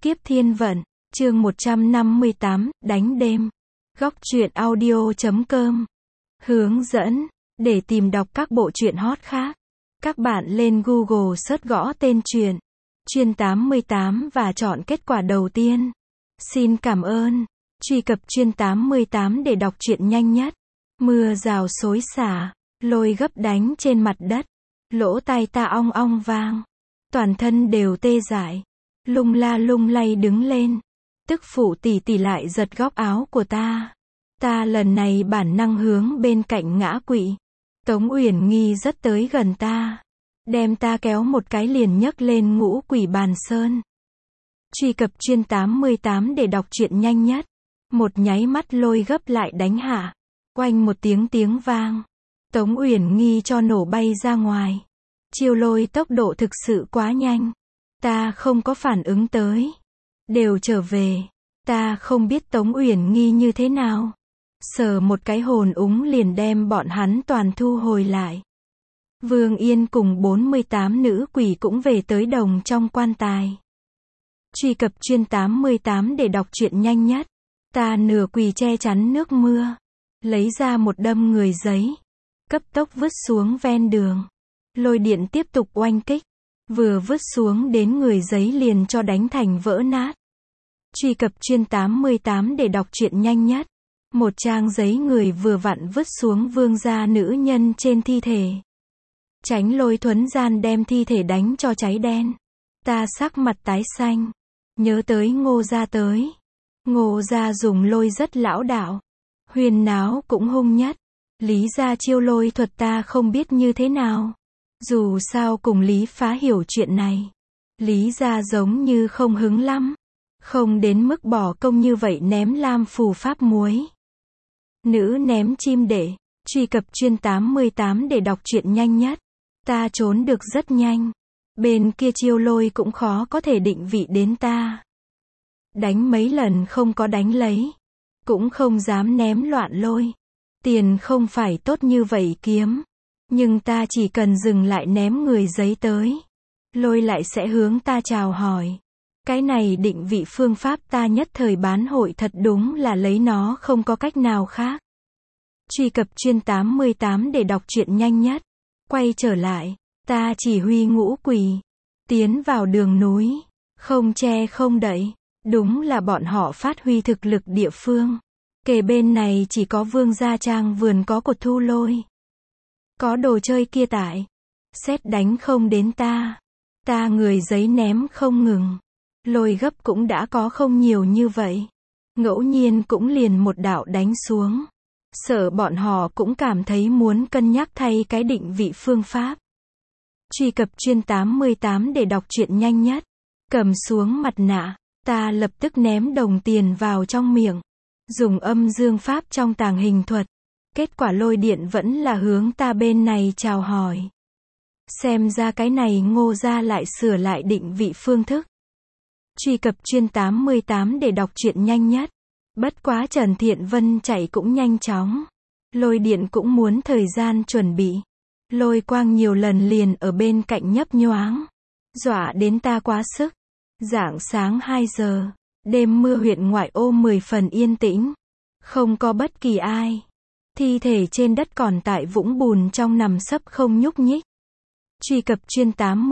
Kiếp Thiên Vận, chương 158, đánh đêm. Góc truyện audio.com. Hướng dẫn, để tìm đọc các bộ truyện hot khác. Các bạn lên Google search gõ tên truyện Chuyên 88 và chọn kết quả đầu tiên. Xin cảm ơn. Truy cập Chuyên 88 để đọc truyện nhanh nhất. Mưa rào xối xả, lôi gấp đánh trên mặt đất. Lỗ tai ta ong ong vang. Toàn thân đều tê dại. Lung la lung lay đứng lên. Tức phụ tỷ tỷ lại giật góc áo của ta. Ta lần này bản năng hướng bên cạnh ngã quỵ. Tống Uyển Nghi rất tới gần ta. Đem ta kéo một cái liền nhấc lên Ngũ Quỷ Bàn Sơn. Truy cập Chuyên 88 để đọc truyện nhanh nhất. Một nháy mắt lôi gấp lại đánh hạ. Oanh một tiếng vang. Tống Uyển Nghi cho nổ bay ra ngoài. Chiêu lôi tốc độ thực sự quá nhanh. Ta không có phản ứng tới. Đều trở về. Ta không biết Tống Uyển Nghi như thế nào. Sờ một cái hồn úng liền đem bọn hắn toàn thu hồi lại. Vương Yên cùng 48 nữ quỷ cũng về tới đồng trong quan tài. Truy cập Chuyên 88 để đọc truyện nhanh nhất. Ta nửa quỳ che chắn nước mưa. Lấy ra một đâm người giấy. Cấp tốc vứt xuống ven đường. Lôi điện tiếp tục oanh kích. Vừa vứt xuống đến người giấy liền cho đánh thành vỡ nát. Truy cập Chuyên 88 để đọc truyện nhanh nhất. Một trang giấy người vừa vặn vứt xuống vương gia nữ nhân trên thi thể. Tránh lôi thuấn gian đem thi thể đánh cho cháy đen. Ta sắc mặt tái xanh. Nhớ tới Ngô gia tới. Ngô gia dùng lôi rất lão đạo. Huyền náo cũng hung nhất. Lý gia chiêu lôi thuật ta không biết như thế nào. Dù sao cùng Lý Phá hiểu chuyện này. Lý gia giống như không hứng lắm. Không đến mức bỏ công như vậy ném lam phù pháp muối. Nữ ném chim để. Truy cập Chuyên 88 để đọc truyện nhanh nhất. Ta trốn được rất nhanh. Bên kia chiêu lôi cũng khó có thể định vị đến ta. Đánh mấy lần không có đánh lấy. Cũng không dám ném loạn lôi. Tiền không phải tốt như vậy kiếm. Nhưng ta chỉ cần dừng lại ném người giấy tới. Lôi lại sẽ hướng ta chào hỏi. Cái này định vị phương pháp ta nhất thời bán hội thật đúng là lấy nó không có cách nào khác. Truy cập Chuyên 88 để đọc truyện nhanh nhất. Quay trở lại. Ta chỉ huy ngũ quỷ. Tiến vào đường núi. Không che không đậy. Đúng là bọn họ phát huy thực lực địa phương. Kề bên này chỉ có Vương gia trang vườn có cột thu lôi. Có đồ chơi kia tại. Xét đánh không đến ta. Ta người giấy ném không ngừng. Lôi gấp cũng đã có không nhiều như vậy. Ngẫu nhiên cũng liền một đạo đánh xuống. Sợ bọn họ cũng cảm thấy muốn cân nhắc thay cái định vị phương pháp. Truy cập Chuyên 88 để đọc truyện nhanh nhất. Cầm xuống mặt nạ. Ta lập tức ném đồng tiền vào trong miệng. Dùng âm dương pháp trong tàng hình thuật. Kết quả lôi điện vẫn là hướng ta bên này chào hỏi. Xem ra cái này Ngô gia lại sửa lại định vị phương thức. Truy cập Chuyên 88 để đọc truyện nhanh nhất. Bất quá Trần Thiện Vân chạy cũng nhanh chóng. Lôi điện cũng muốn thời gian chuẩn bị. Lôi quang nhiều lần liền ở bên cạnh nhấp nhoáng. Dọa đến ta quá sức. Rạng sáng 2 giờ. Đêm mưa huyện ngoại ô 10 phần yên tĩnh. Không có bất kỳ ai. Thi thể trên đất còn tại vũng bùn trong nằm sấp không nhúc nhích. Truy cập Chuyên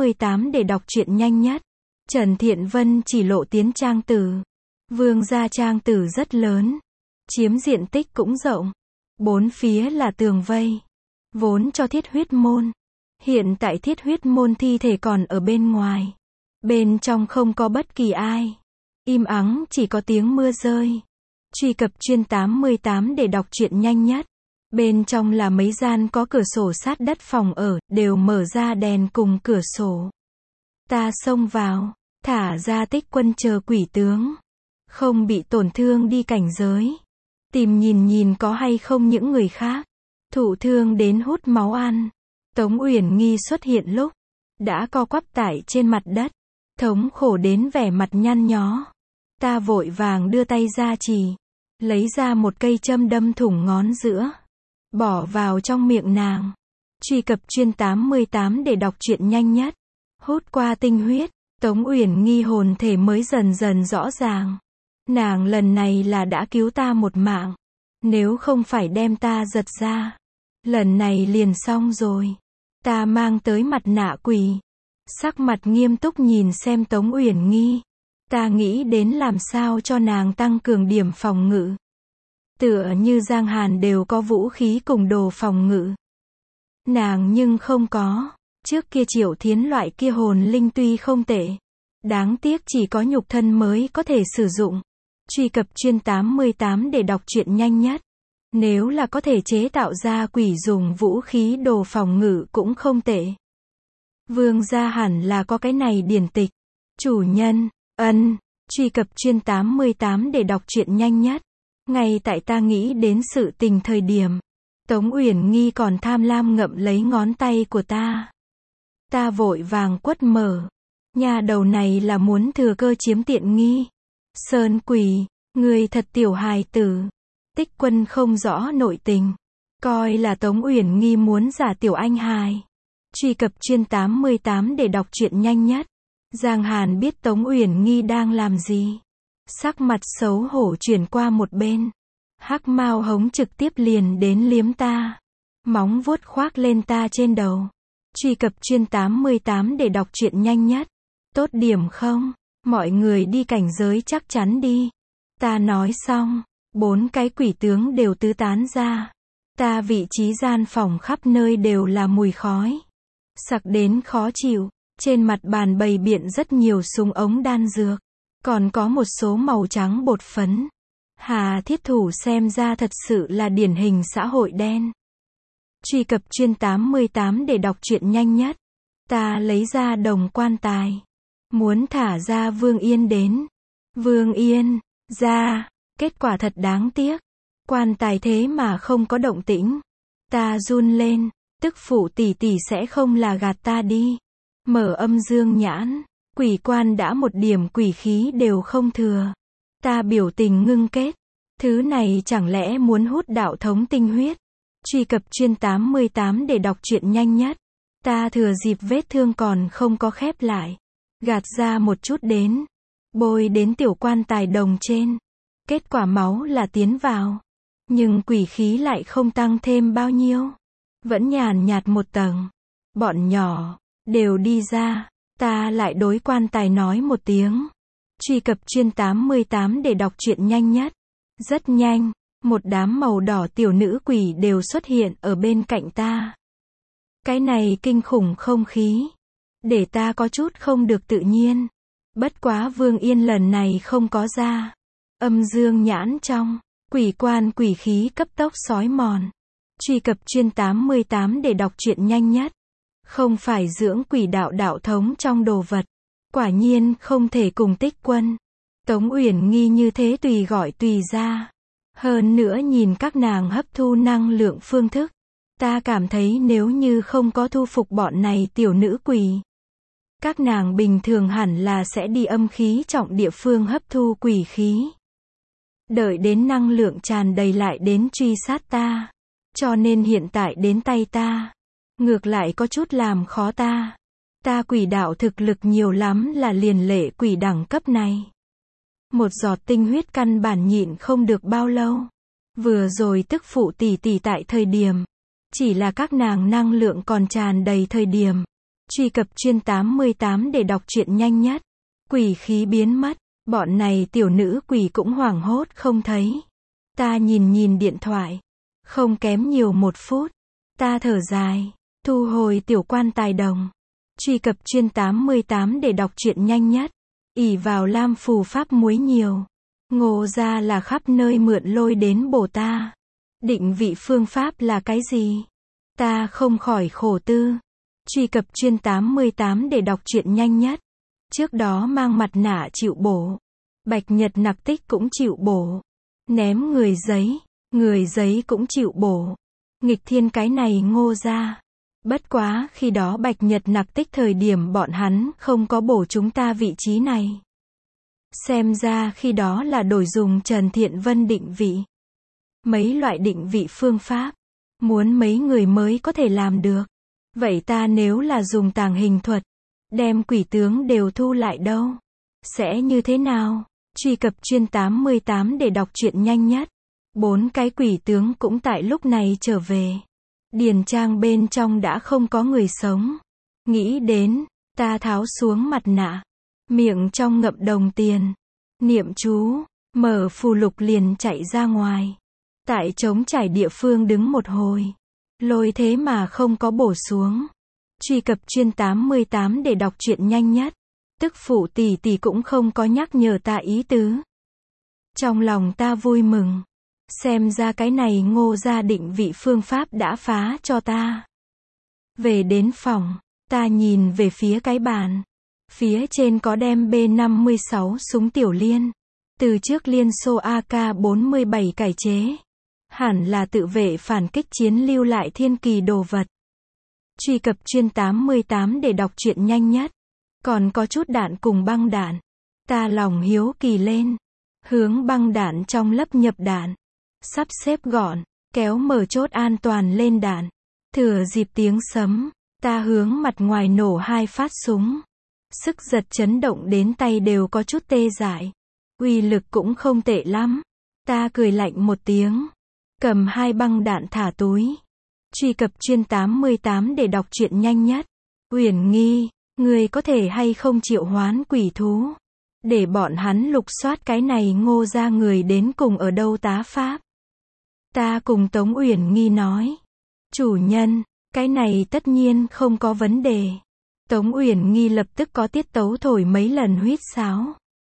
88 để đọc truyện nhanh nhất. Trần Thiện Vân chỉ lộ tiến trang tử. Vương gia trang tử rất lớn. Chiếm diện tích cũng rộng. Bốn phía là tường vây. Vốn cho thiết huyết môn. Hiện tại thiết huyết môn thi thể còn ở bên ngoài. Bên trong không có bất kỳ ai. Im ắng chỉ có tiếng mưa rơi. Truy cập Chuyên 88 để đọc truyện nhanh nhất. Bên trong là mấy gian có cửa sổ sát đất phòng ở, đều mở ra đèn cùng cửa sổ. Ta xông vào, thả ra tích quân chờ quỷ tướng. Không bị tổn thương đi cảnh giới. Tìm nhìn có hay không những người khác. Thụ thương đến hút máu ăn. Tống Uyển Nghi xuất hiện lúc. Đã co quắp tại trên mặt đất. Thống khổ đến vẻ mặt nhăn nhó. Ta vội vàng đưa tay ra chỉ. Lấy ra một cây châm đâm thủng ngón giữa. Bỏ vào trong miệng nàng. Truy cập Chuyên 88 để đọc truyện nhanh nhất. Hút qua tinh huyết. Tống Uyển Nghi hồn thể mới dần dần rõ ràng. Nàng lần này là đã cứu ta một mạng. Nếu không phải đem ta giật ra, lần này liền xong rồi. Ta mang tới mặt nạ quỷ. Sắc mặt nghiêm túc nhìn xem Tống Uyển Nghi. Ta nghĩ đến làm sao cho nàng tăng cường điểm phòng ngự. Tựa như Giang Hàn đều có vũ khí cùng đồ phòng ngự. Nàng nhưng không có. Trước kia Triệu Thiến loại kia hồn linh tuy không tệ. Đáng tiếc chỉ có nhục thân mới có thể sử dụng. Truy cập chuyên 88 để đọc truyện nhanh nhất. Nếu là có thể chế tạo ra quỷ dùng vũ khí đồ phòng ngự cũng không tệ. Vương gia hẳn là có cái này điển tịch. Chủ nhân, truy cập chuyên 88 để đọc truyện nhanh nhất. Ngay tại ta nghĩ đến sự tình thời điểm, Tống Uyển Nghi còn tham lam ngậm lấy ngón tay của ta. Ta vội vàng quất mở. Nhà đầu này là muốn thừa cơ chiếm tiện nghi. Sơn quỷ, người thật tiểu hài tử. Tích Quân không rõ nội tình. Coi là Tống Uyển Nghi muốn giả tiểu anh hài. Truy cập chuyên 88 để đọc truyện nhanh nhất. Giang Hàn biết Tống Uyển Nghi đang làm gì. Sắc mặt xấu hổ chuyển qua một bên. Hắc mao hống trực tiếp liền đến liếm ta. Móng vuốt khoác lên ta trên đầu. Truy cập chuyên 88 để đọc truyện nhanh nhất. Tốt điểm không? Mọi người đi cảnh giới chắc chắn đi. Ta nói xong. 4 cái quỷ tướng đều tứ tán ra. Ta vị trí gian phòng khắp nơi đều là mùi khói. Sặc đến khó chịu. Trên mặt bàn bày biện rất nhiều súng ống đan dược. Còn có một số màu trắng bột phấn. Hà thiết thủ xem ra thật sự là điển hình xã hội đen. Truy cập chuyên 88 để đọc truyện nhanh nhất. Ta lấy ra đồng quan tài. Muốn thả ra Vương Yên đến. Vương Yên, ra. Kết quả thật đáng tiếc. Quan tài thế mà không có động tĩnh. Ta run lên. Tức phụ tỷ tỷ sẽ không là gạt ta đi. Mở âm dương nhãn. Quỷ quan đã một điểm quỷ khí đều không thừa. Ta biểu tình ngưng kết. Thứ này chẳng lẽ muốn hút đạo thống tinh huyết. Truy cập chuyên 88 để đọc truyện nhanh nhất. Ta thừa dịp vết thương còn không có khép lại. Gạt ra một chút đến. Bôi đến tiểu quan tài đồng trên. Kết quả máu là tiến vào. Nhưng quỷ khí lại không tăng thêm bao nhiêu. Vẫn nhàn nhạt một tầng. Bọn nhỏ. Đều đi ra. Ta lại đối quan tài nói một tiếng. Truy cập chuyên 88 để đọc truyện nhanh nhất. Rất nhanh. Một đám màu đỏ tiểu nữ quỷ đều xuất hiện ở bên cạnh ta. Cái này kinh khủng không khí. Để ta có chút không được tự nhiên. Bất quá Vương Yên lần này không có ra. Âm dương nhãn trong. Quỷ quan quỷ khí cấp tốc xói mòn. Truy cập chuyên 88 để đọc truyện nhanh nhất. Không phải dưỡng quỷ đạo đạo thống trong đồ vật. Quả nhiên không thể cùng Tích Quân. Tống Uyển Nghi như thế tùy gọi tùy ra. Hơn nữa nhìn các nàng hấp thu năng lượng phương thức. Ta cảm thấy nếu như không có thu phục bọn này tiểu nữ quỷ. Các nàng bình thường hẳn là sẽ đi âm khí trọng địa phương hấp thu quỷ khí. Đợi đến năng lượng tràn đầy lại đến truy sát ta. Cho nên hiện tại đến tay ta. Ngược lại có chút làm khó ta. Ta quỷ đạo thực lực nhiều lắm là liền lệ quỷ đẳng cấp này. Một giọt tinh huyết căn bản nhịn không được bao lâu. Vừa rồi tức phụ tỷ tỷ tại thời điểm. Chỉ là các nàng năng lượng còn tràn đầy thời điểm. Truy cập chuyên 88 để đọc truyện nhanh nhất. Quỷ khí biến mất. Bọn này tiểu nữ quỷ cũng hoảng hốt không thấy. Ta nhìn điện thoại. Không kém nhiều 1 phút. Ta thở dài. Thu hồi tiểu quan tài đồng. Truy cập chuyên 88 để đọc truyện nhanh nhất. Ỷ vào lam phù pháp muối nhiều. Ngộ ra là khắp nơi mượn lôi đến bổ ta. Định vị phương pháp là cái gì? Ta không khỏi khổ tư. Truy cập chuyên 88 để đọc truyện nhanh nhất. Trước đó mang mặt nạ chịu bổ. Bạch Nhật Nặc Tích cũng chịu bổ. Ném người giấy cũng chịu bổ. Nghịch thiên cái này Ngô ra. Bất quá khi đó Bạch Nhật Nặc Tích thời điểm bọn hắn không có bổ chúng ta vị trí này. Xem ra khi đó là đổi dùng Trần Thiện Vân định vị. Mấy loại định vị phương pháp. Muốn mấy người mới có thể làm được. Vậy ta nếu là dùng tàng hình thuật. đem quỷ tướng đều thu lại đâu. Sẽ như thế nào? Truy cập chuyên 88 để đọc truyện nhanh nhất. 4 cái quỷ tướng cũng tại lúc này trở về. Điền trang bên trong đã không có người sống. Nghĩ đến, ta tháo xuống mặt nạ. Miệng trong ngậm đồng tiền. Niệm chú, mở phù lục liền chạy ra ngoài. Tại trống trải địa phương đứng một hồi. Lôi thế mà không có bổ xuống. Truy cập chuyên 88 để đọc truyện nhanh nhất. Tức phụ tỷ tỷ cũng không có nhắc nhở ta ý tứ. Trong lòng ta vui mừng. Xem ra cái này Ngô gia định vị phương pháp đã phá cho ta. Về đến phòng, ta nhìn về phía cái bàn. Phía trên có đem B56 súng tiểu liên. Từ trước Liên Xô AK-47 cải chế. Hẳn là tự vệ phản kích chiến lưu lại thiên kỳ đồ vật. Truy cập chuyên 88 để đọc truyện nhanh nhất. Còn có chút đạn cùng băng đạn. Ta lòng hiếu kỳ lên. Hướng băng đạn trong lấp nhập đạn. Sắp xếp gọn, kéo mở chốt an toàn lên đạn. Thừa dịp tiếng sấm, ta hướng mặt ngoài nổ 2 phát súng. Sức giật chấn động đến tay đều có chút tê dại. Uy lực cũng không tệ lắm. Ta cười lạnh một tiếng. Cầm 2 băng đạn thả túi. Truy cập chuyên 88 để đọc truyện nhanh nhất. Uyển Nghi, người có thể hay không triệu hoán quỷ thú. Để bọn hắn lục soát cái này Ngô gia người đến cùng ở đâu tá pháp. Ta cùng Tống Uyển Nghi nói. Chủ nhân, cái này tất nhiên không có vấn đề. Tống Uyển Nghi lập tức có tiết tấu thổi mấy lần huýt sáo.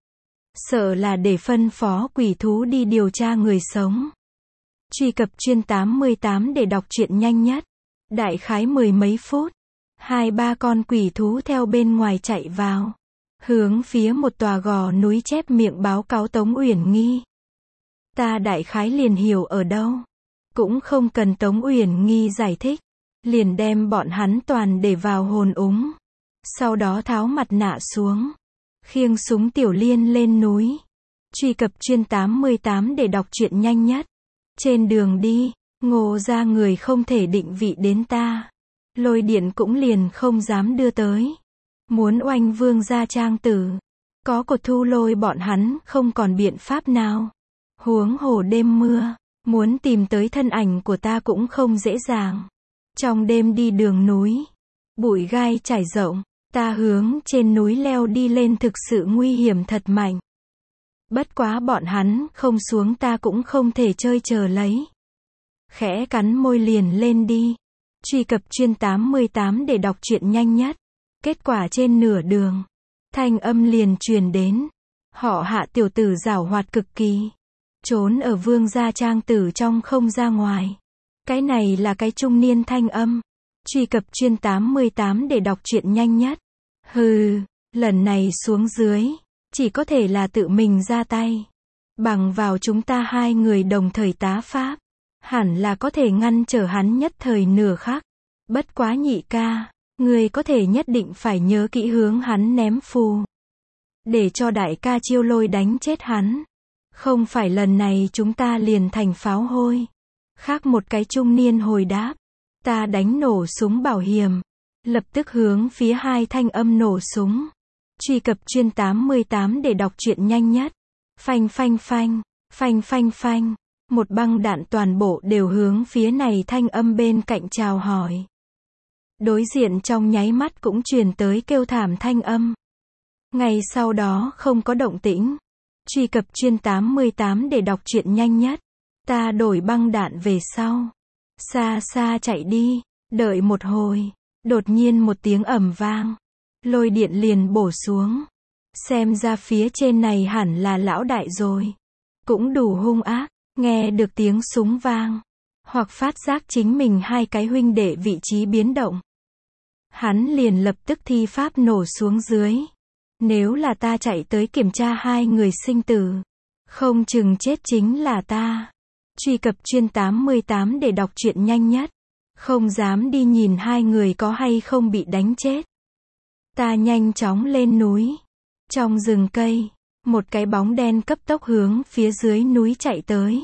Sợ là để phân phó quỷ thú đi điều tra người sống. Truy cập chuyên 88 để đọc truyện nhanh nhất. Đại khái 10 mấy phút. 2-3 con quỷ thú theo bên ngoài chạy vào. Hướng phía một tòa gò núi chép miệng báo cáo Tống Uyển Nghi. Ta đại khái liền hiểu ở đâu. Cũng không cần Tống Uyển Nghi giải thích. Liền đem bọn hắn toàn để vào hồn úng. Sau đó tháo mặt nạ xuống. Khiêng súng tiểu liên lên núi. Truy cập chuyên 88 để đọc truyện nhanh nhất. Trên đường đi, Ngô gia người không thể định vị đến ta. Lôi điện cũng liền không dám đưa tới. Muốn oanh Vương gia trang tử. Có cột thu lôi bọn hắn không còn biện pháp nào. Huống hồ đêm mưa, muốn tìm tới thân ảnh của ta cũng không dễ dàng. Trong đêm đi đường núi, bụi gai trải rộng, ta hướng trên núi leo đi lên thực sự nguy hiểm thật mạnh. Bất quá bọn hắn không xuống ta cũng không thể chơi chờ lấy. Khẽ cắn môi liền lên đi. Truy cập chuyên 88 để đọc truyện nhanh nhất. Kết quả trên nửa đường, thanh âm liền truyền đến. Họ Hạ tiểu tử giảo hoạt cực kỳ. Trốn ở Vương gia trang tử trong không ra ngoài. Cái này là cái trung niên thanh âm. Truy cập chuyên 88 để đọc truyện nhanh nhất. Hừ, lần này xuống dưới, chỉ có thể là tự mình ra tay. Bằng vào chúng ta 2 người đồng thời tá pháp, hẳn là có thể ngăn trở hắn nhất thời nửa khắc. Bất quá nhị ca, người có thể nhất định phải nhớ kỹ hướng hắn ném phù. Để cho đại ca chiêu lôi đánh chết hắn. Không phải lần này chúng ta liền thành pháo hôi. Khác một cái trung niên hồi đáp. Ta đánh nổ súng bảo hiểm. Lập tức hướng phía 2 thanh âm nổ súng. Truy cập chuyên 88 để đọc truyện nhanh nhất. Phanh phanh phanh, phanh phanh phanh. Một băng đạn toàn bộ đều hướng phía này thanh âm bên cạnh chào hỏi. Đối diện trong nháy mắt cũng truyền tới kêu thảm thanh âm. Ngay sau đó không có động tĩnh. Truy cập chuyên 88 để đọc truyện nhanh nhất. Ta đổi băng đạn về sau. Xa xa chạy đi. Đợi một hồi. Đột nhiên một tiếng ầm vang. Lôi điện liền bổ xuống. Xem ra phía trên này hẳn là lão đại rồi. Cũng đủ hung ác. Nghe được tiếng súng vang. Hoặc phát giác chính mình 2 cái huynh đệ vị trí biến động. Hắn liền lập tức thi pháp nổ xuống dưới. Nếu là ta chạy tới kiểm tra 2 người sinh tử, không chừng chết chính là ta. Truy cập chuyên 88 để đọc truyện nhanh nhất. Không dám đi nhìn 2 người có hay không bị đánh chết. Ta nhanh chóng lên núi. Trong rừng cây, một cái bóng đen cấp tốc hướng phía dưới núi chạy tới.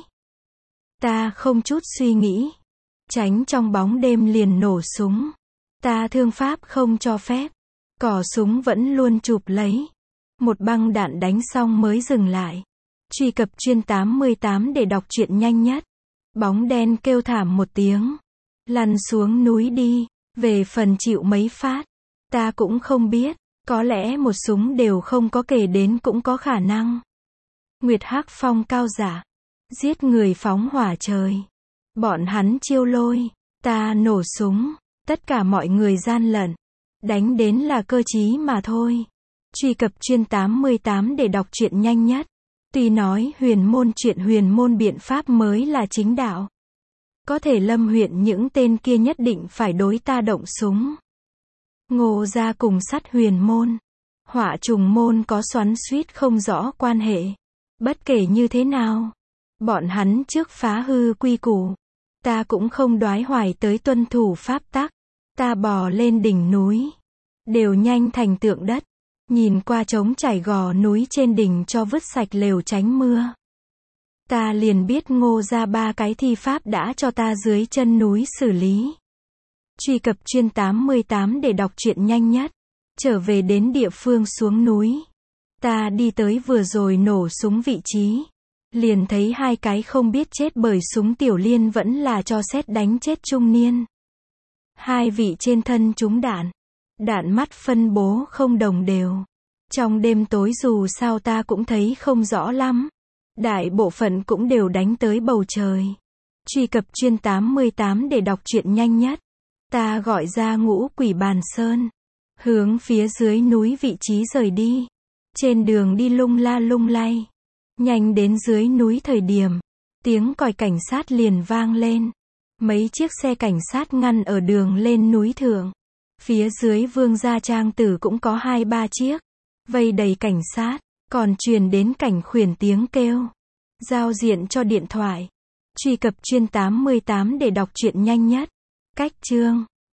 Ta không chút suy nghĩ. Tránh trong bóng đêm liền nổ súng. Ta thương pháp không cho phép. Cò súng vẫn luôn chụp lấy. Một băng đạn đánh xong mới dừng lại. Truy cập Chuyên 88 để đọc truyện nhanh nhất. Bóng đen kêu thảm một tiếng. Lăn xuống núi đi. Về phần chịu mấy phát, ta cũng không biết. Có lẽ một súng đều không có kể đến cũng có khả năng. Nguyệt Hắc Phong cao giả. Giết người phóng hỏa trời. Bọn hắn chiêu lôi. Ta nổ súng. Tất cả mọi người gian lận. Đánh đến là cơ trí mà thôi. Truy cập Chuyên 88 để đọc truyện nhanh nhất. Tuy nói huyền môn chuyện huyền môn biện pháp mới là chính đạo. Có thể Lâm huyện những tên kia nhất định phải đối ta động súng. Ngô gia cùng Sắt Huyền môn, Hỏa Trùng môn có xoắn xuýt không rõ quan hệ. Bất kể như thế nào, bọn hắn trước phá hư quy củ. Ta cũng không đoái hoài tới tuân thủ pháp tắc. Ta bò lên đỉnh núi. Đều nhanh thành tượng đất. Nhìn qua trống trải gò núi trên đỉnh cho vứt sạch lều tránh mưa. Ta liền biết Ngô gia 3 cái thi pháp đã cho ta dưới chân núi xử lý. Truy cập Chuyên 88 để đọc truyện nhanh nhất. Trở về đến địa phương xuống núi. Ta đi tới vừa rồi nổ súng vị trí. Liền thấy 2 cái không biết chết bởi súng tiểu liên vẫn là cho sét đánh chết trung niên. 2 vị trên thân trúng đạn. Đạn mắt phân bố không đồng đều. Trong đêm tối dù sao ta cũng thấy không rõ lắm. Đại bộ phận cũng đều đánh tới bầu trời. Truy cập Chuyên 88 để đọc truyện nhanh nhất. Ta gọi ra Ngũ Quỷ Bàn Sơn. Hướng phía dưới núi vị trí rời đi. Trên đường đi lung la lung lay. Nhanh đến dưới núi thời điểm. Tiếng còi cảnh sát liền vang lên. Mấy chiếc xe cảnh sát ngăn ở đường lên núi thượng. Phía dưới Vương gia trang tử cũng có 2-3 chiếc. Vây đầy cảnh sát. Còn truyền đến cảnh khuyển tiếng kêu. Giao diện cho điện thoại. Truy cập Chuyên 88 để đọc truyện nhanh nhất. Cách chương